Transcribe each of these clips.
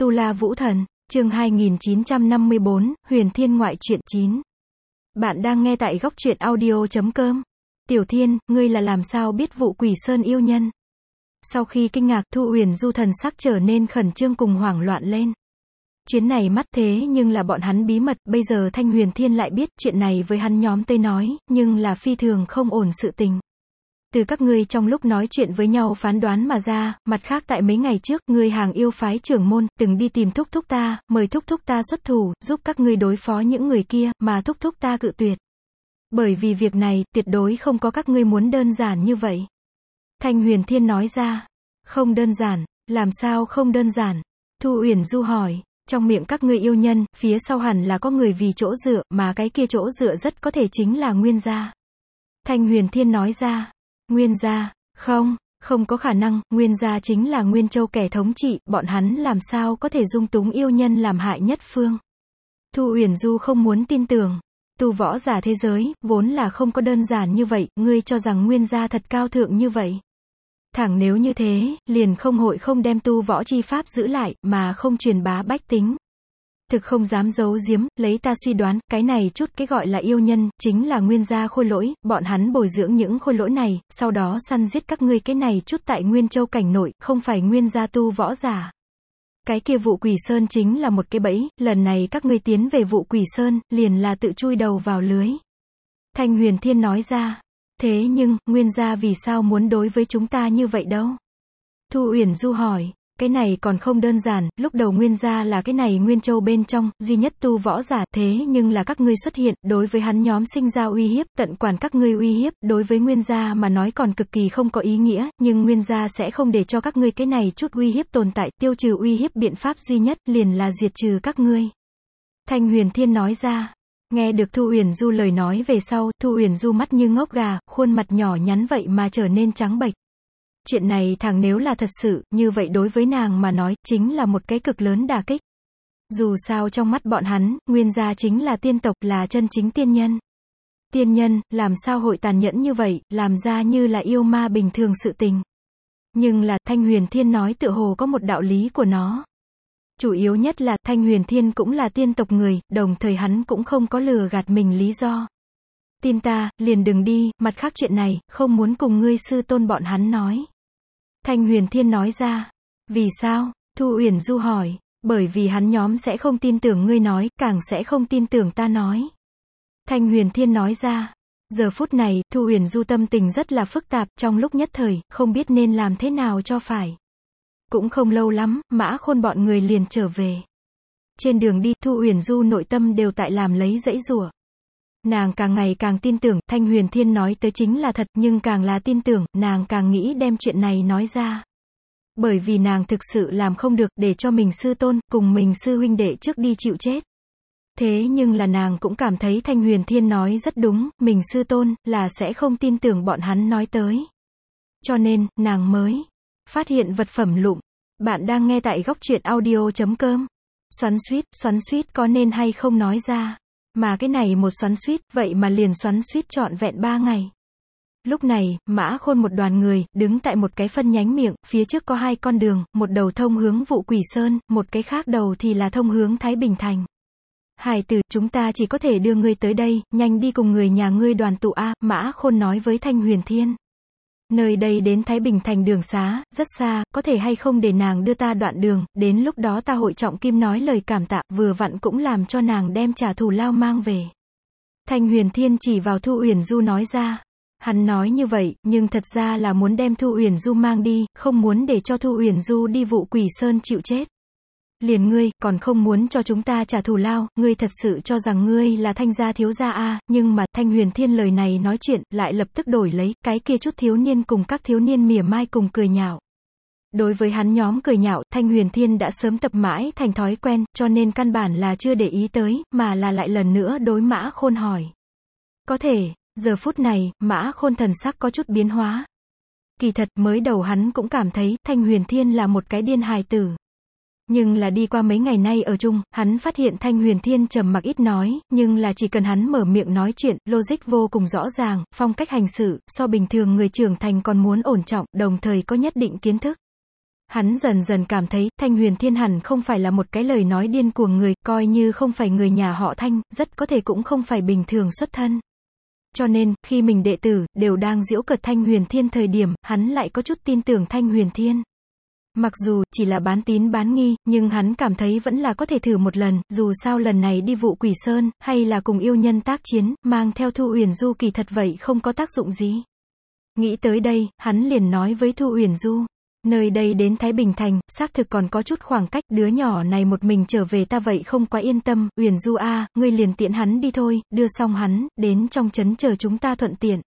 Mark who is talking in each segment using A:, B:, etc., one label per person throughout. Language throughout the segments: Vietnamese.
A: Tu La Vũ Thần, chương 2954, Huyền Thiên Ngoại truyện 9. Bạn đang nghe tại góc truyện audio.com. Tiểu Thiên, ngươi là làm sao biết vụ Quỷ Sơn yêu nhân? Sau khi kinh ngạc, Thu Uyển Du thần sắc trở nên khẩn trương cùng hoảng loạn lên. Chuyến này mắt thế nhưng là bọn hắn bí mật, bây giờ Thanh Huyền Thiên lại biết chuyện này với hắn nhóm Tây nói, nhưng là phi thường không ổn sự tình. Từ các ngươi trong lúc nói chuyện với nhau phán đoán mà ra, mặt khác tại mấy ngày trước, ngươi hàng yêu phái trưởng môn, từng đi tìm thúc thúc ta, mời thúc thúc ta xuất thủ, giúp các ngươi đối phó những người kia, mà thúc thúc ta cự tuyệt. Bởi vì việc này, tuyệt đối không có các ngươi muốn đơn giản như vậy. Thanh Huyền Thiên nói ra, không đơn giản, làm sao không đơn giản? Thu Uyển Du hỏi, trong miệng các ngươi yêu nhân, phía sau hẳn là có người vì chỗ dựa, mà cái kia chỗ dựa rất có thể chính là Nguyên gia. Thanh Huyền Thiên nói ra, Nguyên gia, không có khả năng, Nguyên gia chính là Nguyên Châu kẻ thống trị, bọn hắn làm sao có thể dung túng yêu nhân làm hại nhất phương. Thu Uyển Du không muốn tin tưởng, tu võ giả thế giới, vốn là không có đơn giản như vậy, ngươi cho rằng Nguyên gia thật cao thượng như vậy. Thẳng nếu như thế, liền không đem tu võ chi pháp giữ lại, mà không truyền bá bách tính. Thực không dám giấu giếm, lấy ta suy đoán, cái này chút cái gọi là yêu nhân, chính là Nguyên gia khôi lỗi, bọn hắn bồi dưỡng những khôi lỗi này, sau đó săn giết các ngươi cái này chút tại Nguyên Châu cảnh nội, không phải Nguyên gia tu võ giả. Cái kia vụ Quỷ Sơn chính là một cái bẫy, lần này các ngươi tiến về vụ Quỷ Sơn, liền là tự chui đầu vào lưới. Thanh Huyền Thiên nói ra, thế nhưng, Nguyên gia vì sao muốn đối với chúng ta như vậy đâu? Thu Uyển Du hỏi. Cái này còn không đơn giản, lúc đầu Nguyên gia là cái này Nguyên Châu bên trong, duy nhất tu võ giả, thế nhưng là các ngươi xuất hiện, đối với hắn nhóm sinh ra uy hiếp, tận quản các ngươi uy hiếp, đối với Nguyên gia mà nói còn cực kỳ không có ý nghĩa, nhưng Nguyên gia sẽ không để cho các ngươi cái này chút uy hiếp tồn tại, tiêu trừ uy hiếp biện pháp duy nhất, liền là diệt trừ các ngươi. Thanh Huyền Thiên nói ra. Nghe được Thu Uyển Du lời nói về sau, Thu Uyển Du mắt như ngốc gà, khuôn mặt nhỏ nhắn vậy mà trở nên trắng bệch. Chuyện này thằng nếu là thật sự, như vậy đối với nàng mà nói, chính là một cái cực lớn đả kích. Dù sao trong mắt bọn hắn, Nguyên gia chính là tiên tộc, là chân chính tiên nhân. Tiên nhân, làm sao hội tàn nhẫn như vậy, làm ra như là yêu ma bình thường sự tình. Nhưng là, Thanh Huyền Thiên nói tựa hồ có một đạo lý của nó. Chủ yếu nhất là, Thanh Huyền Thiên cũng là tiên tộc người, đồng thời hắn cũng không có lừa gạt mình lý do. Tin ta, liền đừng đi, mặt khác chuyện này, không muốn cùng ngươi sư tôn bọn hắn nói. Thanh Huyền Thiên nói ra. Vì sao? Thu Uyển Du hỏi. Bởi vì hắn nhóm sẽ không tin tưởng ngươi nói, càng sẽ không tin tưởng ta nói. Thanh Huyền Thiên nói ra. Giờ phút này, Thu Uyển Du tâm tình rất là phức tạp, trong lúc nhất thời, không biết nên làm thế nào cho phải. Cũng không lâu lắm, Mã Khôn bọn người liền trở về. Trên đường đi, Thu Uyển Du nội tâm đều tại làm lấy giãy giụa. Nàng càng ngày càng tin tưởng, Thanh Huyền Thiên nói tới chính là thật, nhưng càng là tin tưởng, nàng càng nghĩ đem chuyện này nói ra. Bởi vì nàng thực sự làm không được, để cho mình sư tôn, cùng mình sư huynh đệ trước đi chịu chết. Thế nhưng là nàng cũng cảm thấy Thanh Huyền Thiên nói rất đúng, mình sư tôn, là sẽ không tin tưởng bọn hắn nói tới. Cho nên, nàng mới phát hiện vật phẩm lụm. Bạn đang nghe tại góc truyện audio.com. Xoắn xuýt có nên hay không nói ra. Mà cái này một xoắn xuýt, vậy mà liền xoắn xuýt trọn vẹn 3 ngày. Lúc này, Mã Khôn một đoàn người, đứng tại một cái phân nhánh miệng, phía trước có 2 con đường, một đầu thông hướng vụ Quỷ Sơn, một cái khác đầu thì là thông hướng Thái Bình Thành. Hải tử, chúng ta chỉ có thể đưa ngươi tới đây, nhanh đi cùng người nhà ngươi đoàn tụ a, Mã Khôn nói với Thanh Huyền Thiên. Nơi đây đến Thái Bình Thành đường xá, rất xa, có thể hay không để nàng đưa ta đoạn đường, đến lúc đó ta hội trọng kim nói lời cảm tạ, vừa vặn cũng làm cho nàng đem trả thù lao mang về. Thanh Huyền Thiên chỉ vào Thu Uyển Du nói ra. Hắn nói như vậy, nhưng thật ra là muốn đem Thu Uyển Du mang đi, không muốn để cho Thu Uyển Du đi vụ Quỷ Sơn chịu chết. Liền ngươi, còn không muốn cho chúng ta trả thù lao, ngươi thật sự cho rằng ngươi là Thanh gia thiếu gia a, nhưng mà, Thanh Huyền Thiên lời này nói chuyện, lại lập tức đổi lấy, cái kia chút thiếu niên cùng các thiếu niên mỉa mai cùng cười nhạo. Đối với hắn nhóm cười nhạo, Thanh Huyền Thiên đã sớm tập mãi thành thói quen, cho nên căn bản là chưa để ý tới, mà là lại lần nữa đối Mã Khôn hỏi. Có thể, giờ phút này, Mã Khôn thần sắc có chút biến hóa. Kỳ thật, mới đầu hắn cũng cảm thấy, Thanh Huyền Thiên là một cái điên hài tử. Nhưng là đi qua mấy ngày nay ở chung, hắn phát hiện Thanh Huyền Thiên trầm mặc ít nói, nhưng là chỉ cần hắn mở miệng nói chuyện, logic vô cùng rõ ràng, phong cách hành xử, so bình thường người trưởng thành còn muốn ổn trọng, đồng thời có nhất định kiến thức. Hắn dần dần cảm thấy, Thanh Huyền Thiên hẳn không phải là một cái lời nói điên cuồng người, coi như không phải người nhà họ Thanh, rất có thể cũng không phải bình thường xuất thân. Cho nên, khi mình đệ tử, đều đang giễu cợt Thanh Huyền Thiên thời điểm, hắn lại có chút tin tưởng Thanh Huyền Thiên. Mặc dù, chỉ là bán tín bán nghi, nhưng hắn cảm thấy vẫn là có thể thử một lần, dù sao lần này đi Vụ Quỷ Sơn, hay là cùng yêu nhân tác chiến, mang theo Thu Uyển Du kỳ thật vậy không có tác dụng gì. Nghĩ tới đây, hắn liền nói với Thu Uyển Du, nơi đây đến Thái Bình Thành, xác thực còn có chút khoảng cách, đứa nhỏ này một mình trở về ta vậy không quá yên tâm, Uyển Du a, ngươi liền tiễn hắn đi thôi, đưa xong hắn, đến trong trấn chờ chúng ta thuận tiện.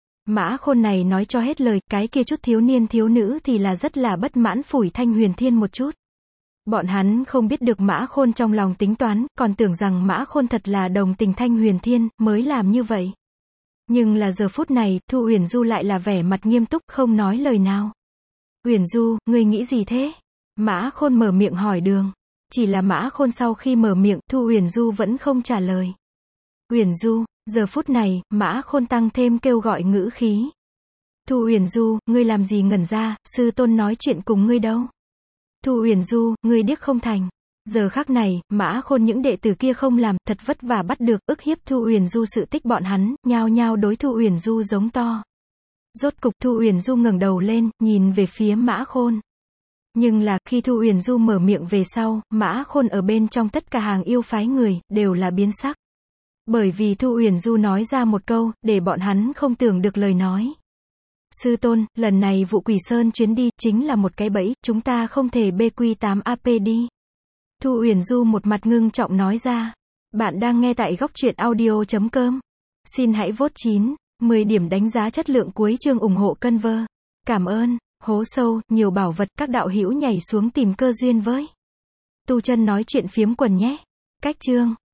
A: Mã Khôn này nói cho hết lời, cái kia chút thiếu niên thiếu nữ thì là rất là bất mãn phủi Thanh Huyền Thiên một chút. Bọn hắn không biết được Mã Khôn trong lòng tính toán, còn tưởng rằng Mã Khôn thật là đồng tình Thanh Huyền Thiên, mới làm như vậy. Nhưng là giờ phút này, Thu Uyển Du lại là vẻ mặt nghiêm túc, không nói lời nào. Uyển Du, ngươi nghĩ gì thế? Mã Khôn mở miệng hỏi Đường. Chỉ là Mã Khôn sau khi mở miệng, Thu Uyển Du vẫn không trả lời. Uyển Du, giờ phút này, Mã Khôn tăng thêm kêu gọi ngữ khí. Thu Uyển Du, ngươi làm gì ngẩn ra, sư tôn nói chuyện cùng ngươi đâu? Thu Uyển Du, ngươi điếc không thành. Giờ khắc này, Mã Khôn những đệ tử kia không làm, thật vất vả bắt được, ức hiếp Thu Uyển Du sự tích bọn hắn, nhao nhao đối Thu Uyển Du giống to. Rốt cục Thu Uyển Du ngẩng đầu lên, nhìn về phía Mã Khôn. Nhưng là, khi Thu Uyển Du mở miệng về sau, Mã Khôn ở bên trong tất cả hàng yêu phái người, đều là biến sắc. Bởi vì Thu Uyển Du nói ra một câu, để bọn hắn không tưởng được lời nói. Sư tôn, lần này Vụ Quỷ Sơn chuyến đi, chính là một cái bẫy, chúng ta không thể BQ8 AP đi. Thu Uyển Du một mặt ngưng trọng nói ra. Bạn đang nghe tại góc truyện audio.com. Xin hãy vote 9, 10 điểm đánh giá chất lượng cuối chương ủng hộ cân vơ. Cảm ơn. Hố sâu, nhiều bảo vật, các đạo hữu nhảy xuống tìm cơ duyên với. Tu Chân nói chuyện phiếm quần nhé. Cách chương.